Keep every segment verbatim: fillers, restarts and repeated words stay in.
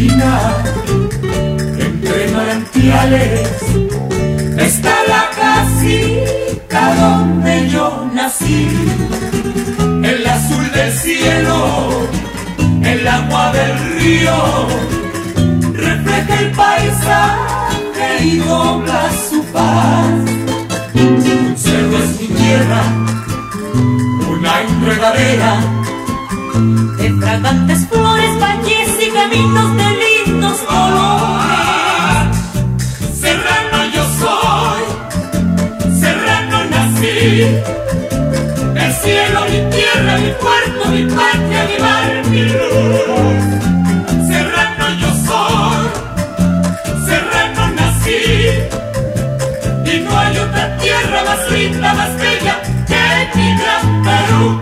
colina, entre manantiales, está la casita donde yo nací. El azul del cielo, el agua del río, refleja el paisaje y dobla su paz. Un cerro es mi tierra, una enredadera de fragantes flores, valles y caminos de lindos colores. Serrano yo soy, serrano nací. El cielo, mi tierra, mi puerto, mi patria, mi mar, mi luz. Serrano yo soy, serrano nací. Y no hay otra tierra más linda, más bella que mi gran Perú.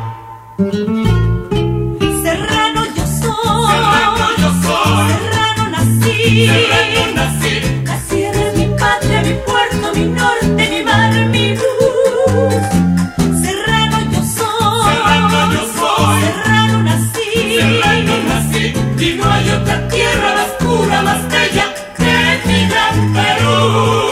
Serrano yo soy, serrano yo soy, serrano nací. Serrano nací. La sierra es mi patria, mi puerto, mi norte, mi mar, mi luz. Serrano yo soy, serrano yo soy, serrano nací. Serrano nací. Y no hay otra tierra más pura, más bella que mi gran Perú.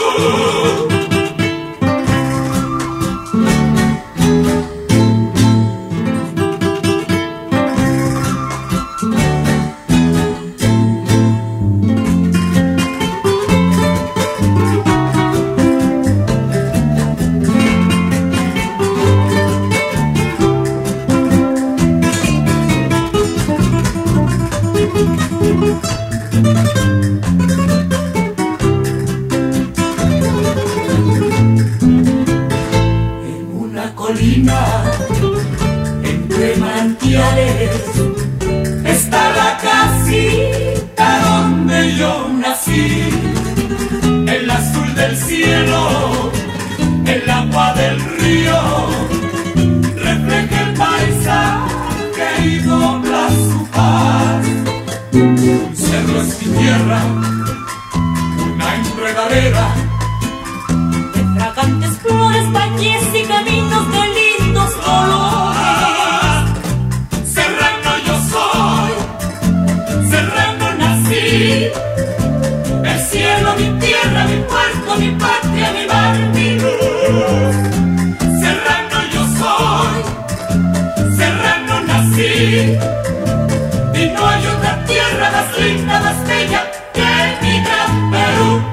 Entre manantiales está la casita donde yo nací. El azul del cielo, el agua del río, refleja el paisaje y dobla su paz. Un cerro es mi tierra, una enredadera de fragantes flores, valles y caminos de lindos colores. Serrano yo soy, serrano nací. El cielo, mi tierra, mi puerto, mi patria, mi mar, mi luz. Serrano yo soy, serrano nací. Y no hay otra tierra más linda, más bella que mi gran Perú.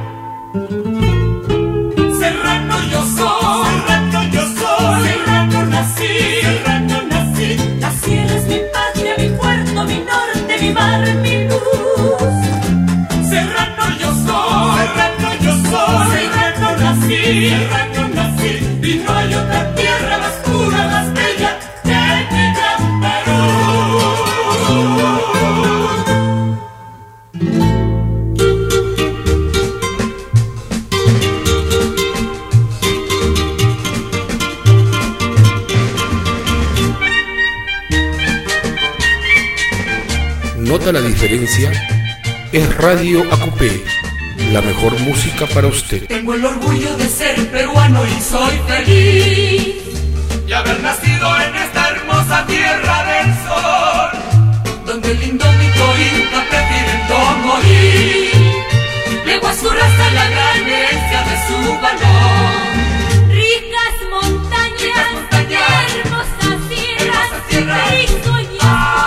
Serrano yo soy, serrano yo soy, serrano nací, serrano nací. La sierra es mi patria, mi puerto, mi norte, mi mar, mi luz. Serrano yo soy, serrano yo soy, serrano nací, serrano nací. Y no hay otra tierra más pura, más bella que mi gran Perú. ¿Nota la diferencia? Es Radio Acupé, la mejor música para usted. Tengo el orgullo de ser peruano y soy feliz y haber nacido en esta hermosa tierra del sol, donde el indómito inca prefiere no morir. Legó a su raza la gran herencia de su valor. Ricas montañas, Ricas montañas, hermosas sierras, hermosas sierras, rico y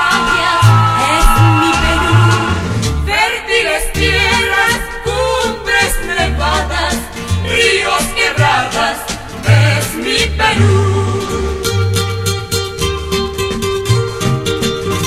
ríos, quebradas, es mi Perú.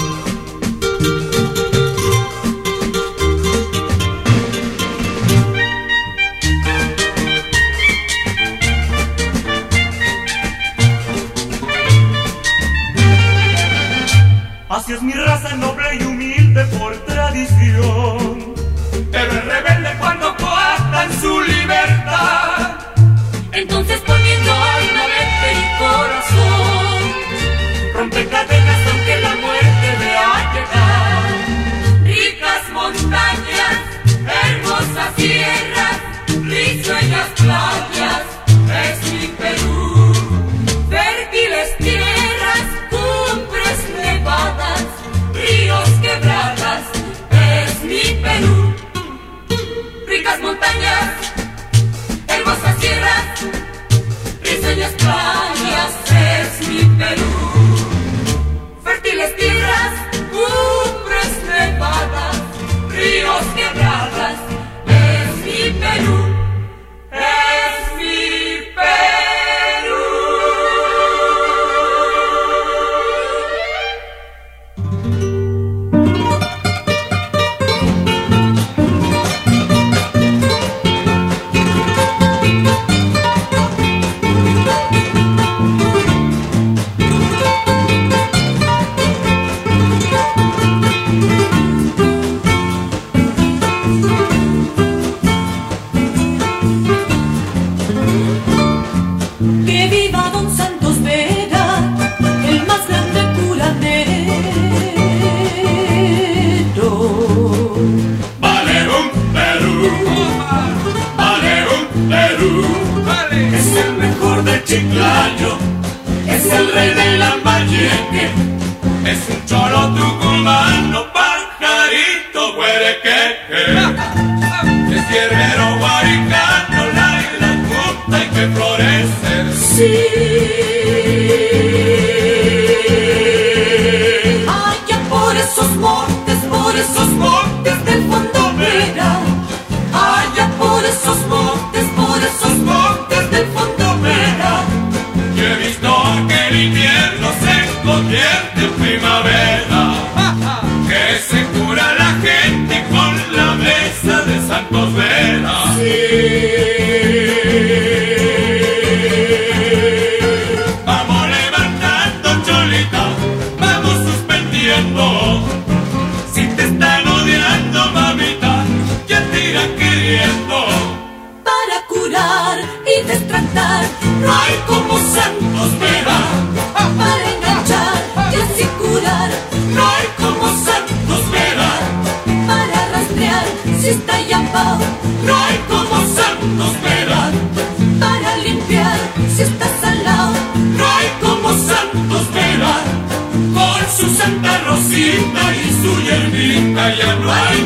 hay como Santos Vera para enganchar y así curar. No hay como Santos Vera Para rastrear si está llapao. No hay como Santos Vera Para limpiar si está salao. No hay como Santos Vera con su Santa Rosita y su hierbita ya no hay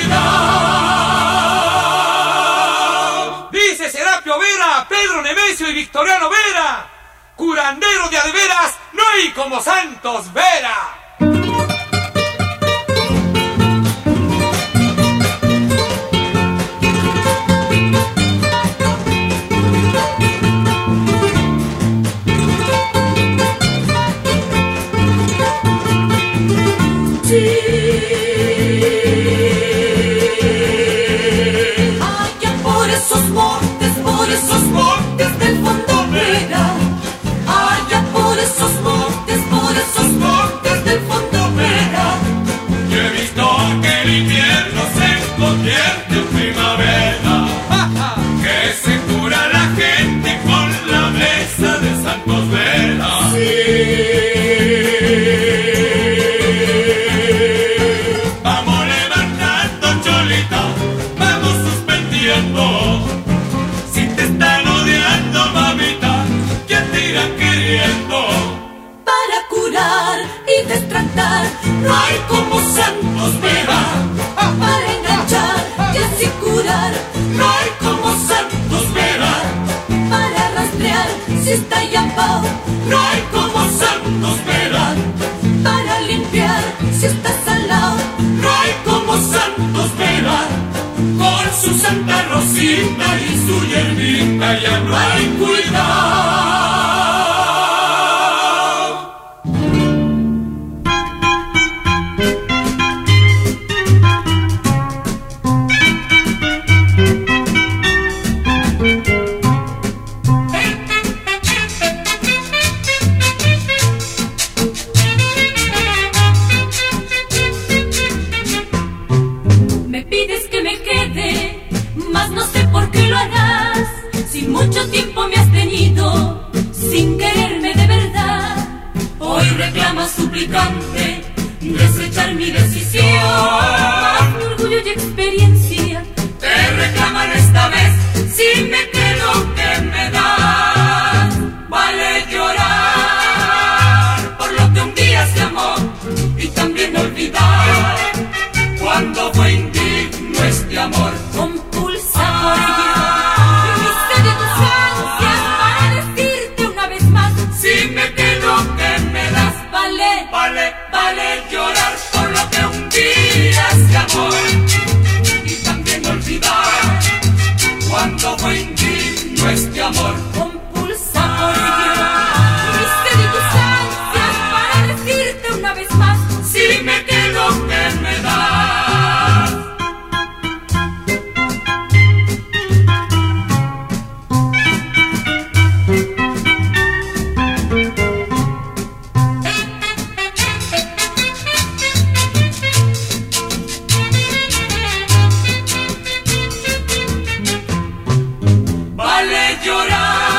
cuidado. Dice Serapio Vera, Pedro Nemesio y Victoriano Vera, curandero de adeveras, no hay como Santos Vera. Allá por esos montes, por esos montes del fondo Vera. Allá por esos montes, por esos montes del fondo Vera. Yo he visto aquel invierno se convierte en primavera, que se cura la gente con la mesa de Santos Vera. Vamos levantando, Cholita, vamos suspendiendo. Si te están odiando, mamita, ya te irán queriendo. Para curar y destratar, No hay como Santos Vera, para enganchar y así curar. no hay como Santos Vera, Para rastrear si está llapao. no hay como Santos Vera, Para limpiar si está salao. no hay como Santos Vera, con su Santa Rosita y su hierbita ya no hay cuidado. Me pides que me quede, mas no sé por qué lo harás. Si mucho tiempo me has tenido, sin quererme de verdad. Hoy reclamas suplicante, desechar mi decisión. Mi orgullo y experiencia Te reclaman esta vez, si me quedo, ¿qué me das? Vale llorar por lo que un día se amó y también olvidar cuando fue indigno este amor. compulsa por ello. Mi sed de tus ansias para decirte una vez más. Si me quedo, ¿qué me das? Vale, Vale, vale llorar por lo que un día se amó y también olvidar cuando fue indigno este amor. compulsa por ello. Mi sed de tus ansias para decirte una vez más. Si me quedo, ¿qué me das? Vale llorar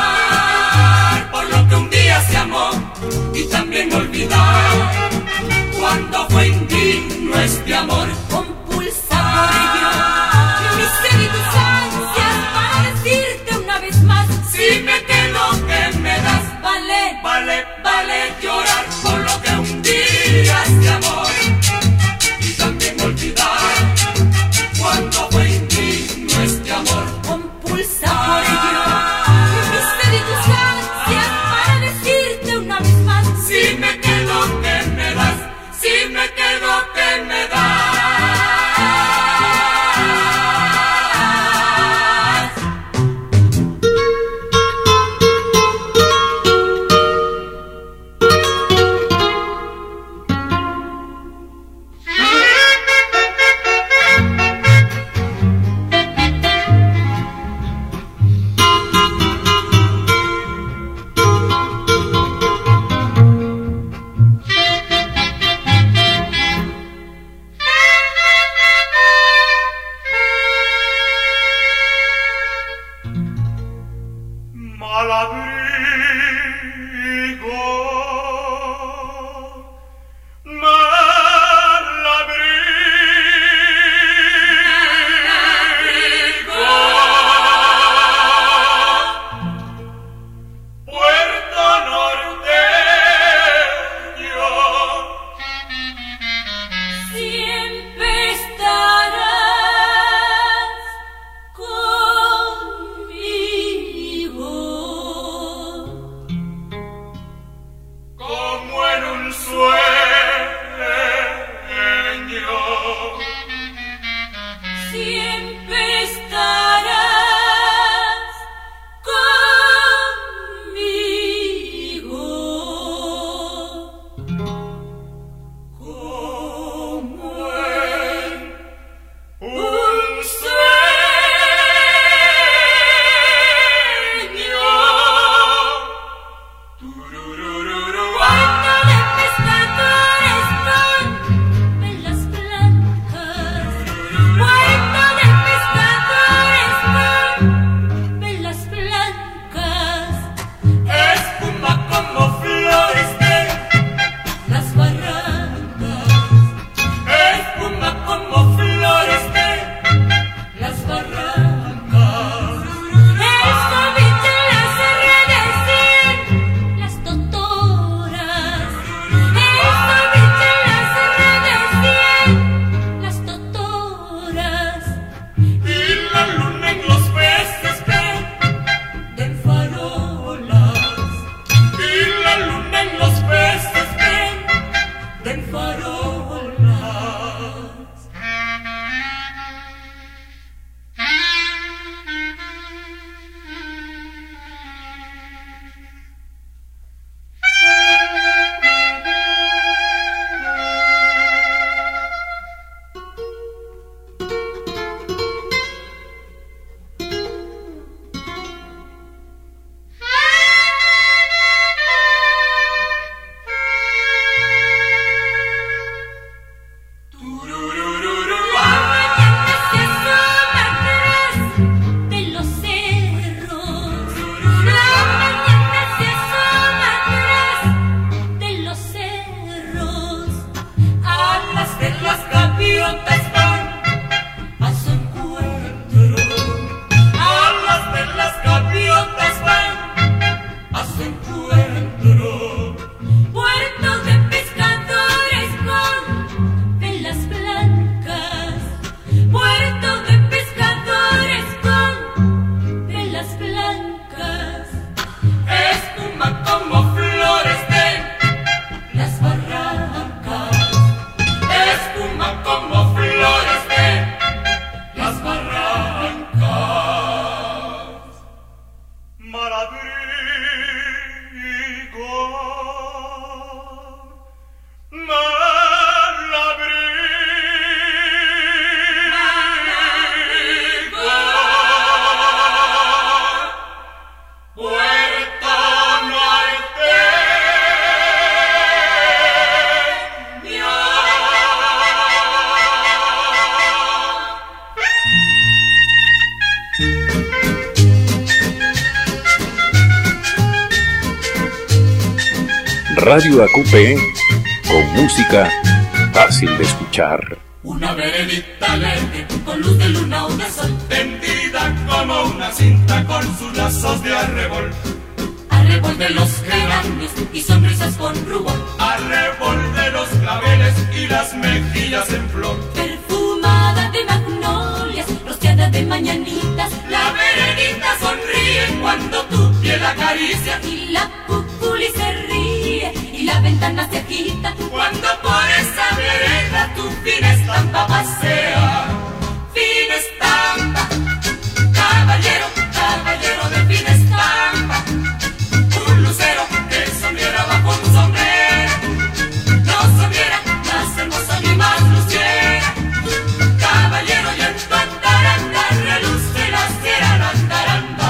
Radio A Q P, con música fácil de escuchar. Una veredita alegre, con luz de luna o de sol, tendida como una cinta con sus lazos de arrebol. Arrebol de los geranios y sonrisas con rubor. Arrebol de los claveles y las mejillas en flor. Perfumada de magnolias, rociada de mañanitas. La veredita sonríe cuando tu piel acaricia. Y la pupuli se ríe y la ventana se agita cuando por esa vereda tu fina estampa pasea. Fina estampa, caballero, caballero de fina estampa. Un lucero que sonriera bajo un sombrero, no sonriera más hermoso ni más luciera. Caballero, y en tu andaranda reluce la cera andaranda.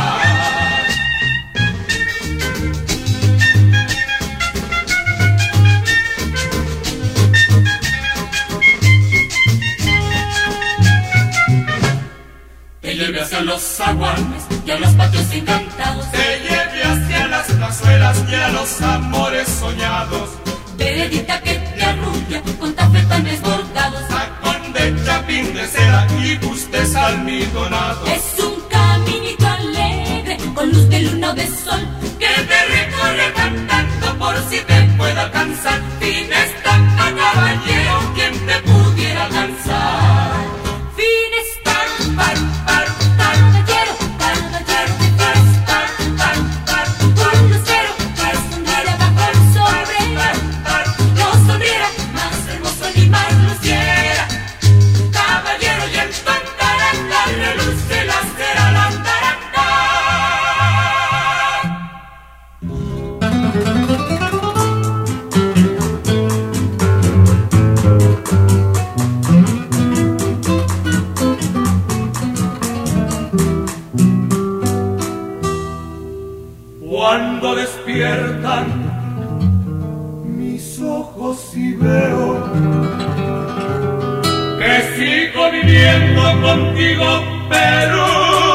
Te lleve hacia los zaguanes y a los patios encantados. Te lleve hacia las plazuelas y a los amores soñados. Veredita que te arrulla con tafetanes bordados. Sacón de chapín de seda y bustes almidonados. Es un caminito alegre con luz de luna o de sol que te recorre cantando por si te pueda alcanzar. Fina estampa, caballero, quien te pudiera alcanzar. Fina estampa, caballero, caballero, un lucero que sonriera bajo el sombrero, no sonriera más hermoso ni más luciera. Caballero, y en tu andaranda reluce la cera la andaranda. Cuando despiertan mis ojos y veo que sigo viviendo contigo, Perú.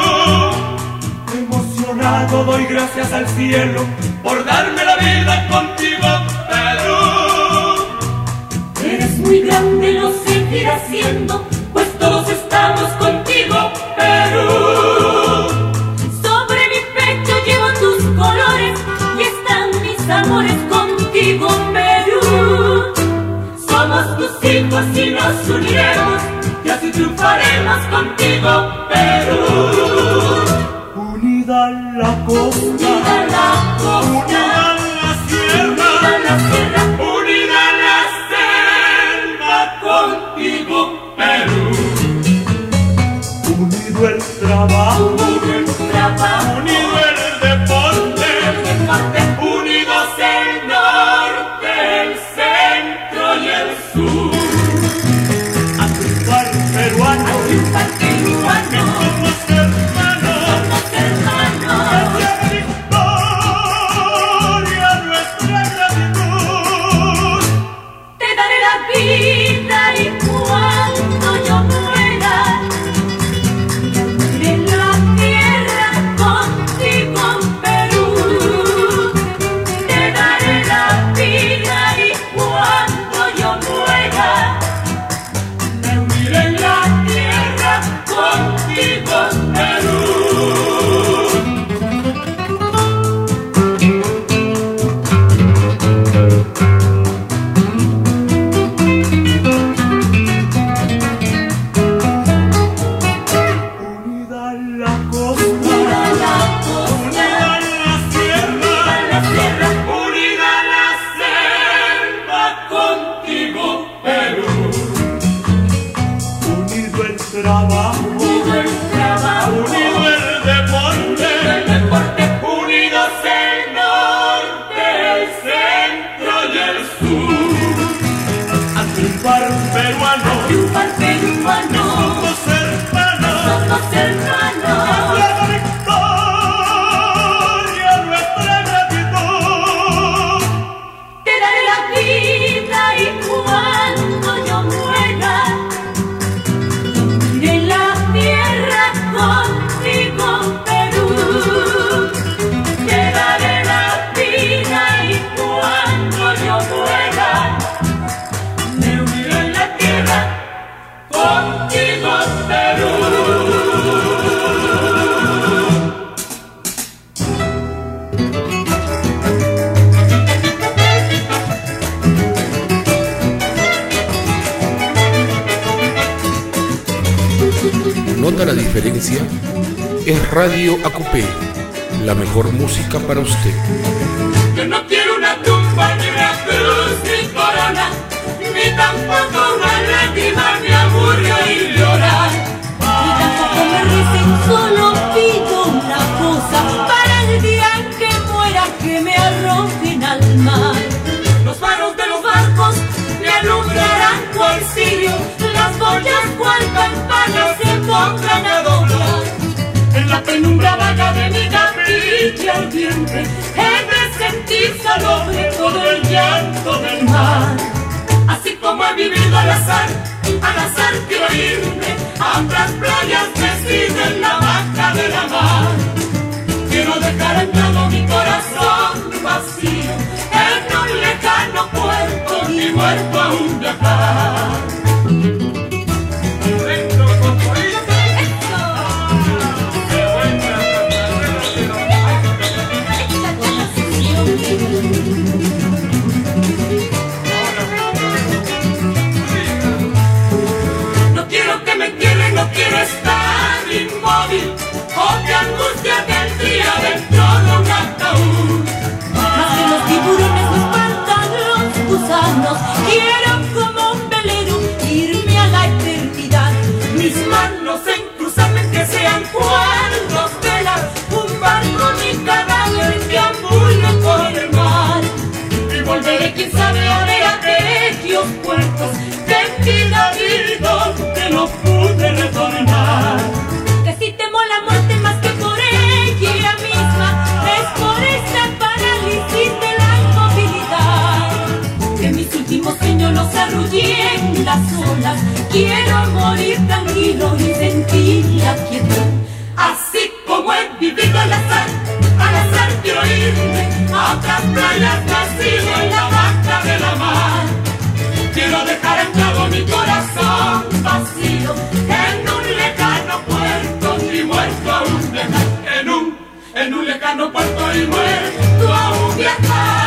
Emocionado doy gracias al cielo por darme la vida contigo, Perú. eres muy grande, lo seguirás siendo, pues todos estamos contigo, Perú. Sobre mi pecho llevo tus colores y están mis amores contigo, Perú. Somos tus hijos y nos uniremos y así triunfaremos contigo, Perú. Unida la costa, Unida la costa, unida la sierra, unida la sierra, unida la selva contigo, Perú. Unido el trabajo, unido el trabajo, unido el deporte, el deporte, unidos el norte, el centro y el sur. A triunfar peruano, a triunfar peruano, somos hermanos, somos hermanos. hacia victoria nuestra gratitud. Te daré la vida y cuando yo muera, en la tierra contigo, Perú. Te daré la vida y cuando yo muera, Me uniré en la tierra contigo, Perú. Unida la costa, unida la costa, unida la sierra, unida la sierra, unida la selva contigo, Perú. Unido el trabajo, unido el trabajo, unido el deporte, el deporte, unidos el norte, el centro y el sur. A triunfar peruano, triunfar peruano, somos hermanos, somos hermanos. la victoria nuestra gratitud. Te daré la vida y cuando yo muera, en la tierra contigo, Perú. Te daré la vida y cuando nota la diferencia, es Radio Acupé, la mejor música para usted. Yo no quiero una tumba, ni una cruz, ni corona, ni tampoco una lágrima, me aburre oír llorar. Ni tampoco me recen, solo pido una cosa, para el día en que muera que me arrojen al mar. Los faros de los barcos me alumbrarán cual cirio, las boyas cual campanas se pongan a doblar. En la penumbra vaga de mi capilla ardiente he de sentir salobre todo el llanto del mar. Así como he vivido al azar, al azar quiero irme a otras playas vestidas en la baja de la mar. Quiero dejar anclado mi corazón vacío en un lejano puerto, ni muerto aún viajar. No quiero que me entierren, no quiero estar inmóvil, o que angustia tendría dentro de un ataúd. Más que los tiburones me espantan los gusanos, quiero como un velero irme a la eternidad. Mis manos en cruzarme que sean cuernos, velas, un barco, mi cadáver que ambule por el mar. Y volveré quién sabe a ver aquellos puertos de vida vivo que no pude retornar. Que si temo la muerte más que por ella misma, es por esta parálisis de la inmovilidad. Que mis últimos sueños los arrullen las olas, quiero morir tranquilo y sentir la quietud. Así como he vivido al azar, al azar quiero irme a otras playas nacido en la baja de la mar. Quiero dejar anclado mi corazón vacío en un lejano puerto y muerto aún viajar. En un, en un lejano puerto y muerto aún viajar.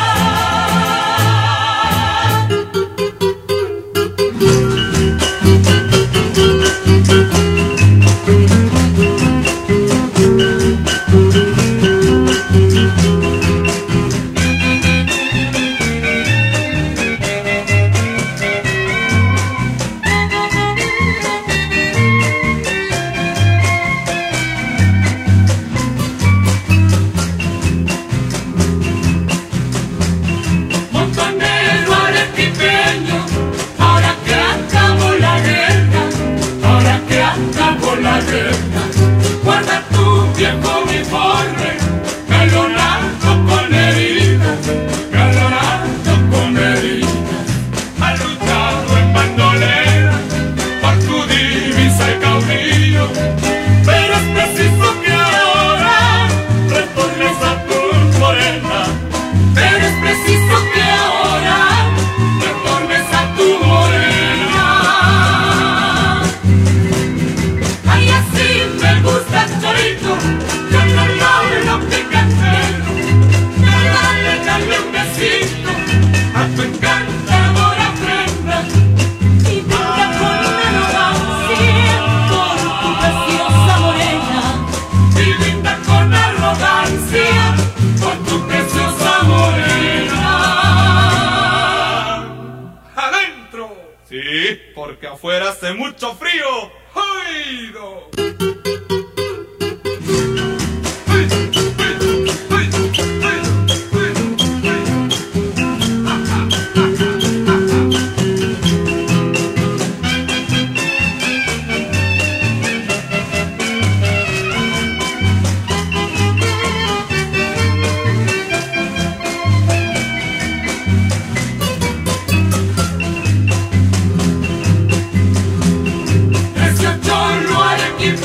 Guarda tu viejo uniforme, galonando con heridas, galonando con heridas. Has luchado en bandolera por tu divisa y caudillo, pero es preciso que ahora retornes a tu morena. Pero es preciso que ahora retornes a tu morena. Me gusta el chorito, yo no logro picantero, pero dale, dale un besito a tu encantadora prenda Y brinda con arrogancia por tu preciosa morena. y brinda con arrogancia por tu preciosa morena. ¡Adentro! Sí, porque afuera hace mucho frío. ¡Oído! Ese cholo Arequipeño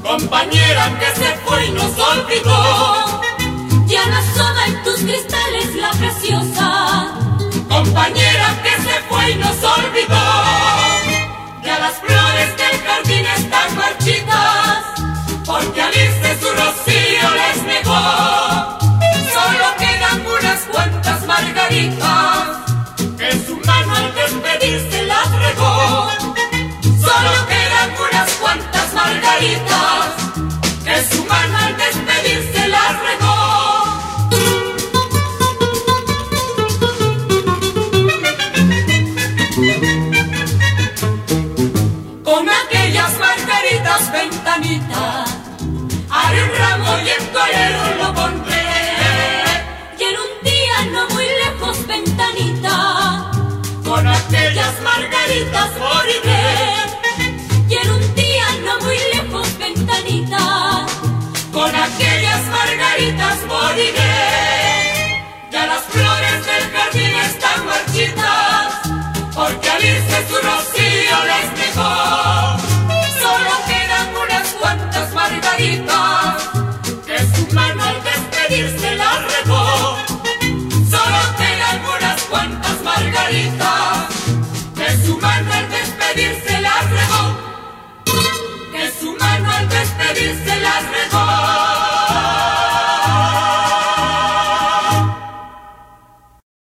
compañera que se fue y nos olvidó. Ya no asoma en tus cristales la preciosa compañera que se fue y nos olvidó. Ya las flores del jardín están marchitas, porque al irse su rocío les negó. Solo quedan unas cuantas margaritas, que su mano al despedirse las regó. Solo quedan unas cuantas margaritas, que su mano al despedirse las regó. Con aquellas margaritas, ventanita, haré un ramo y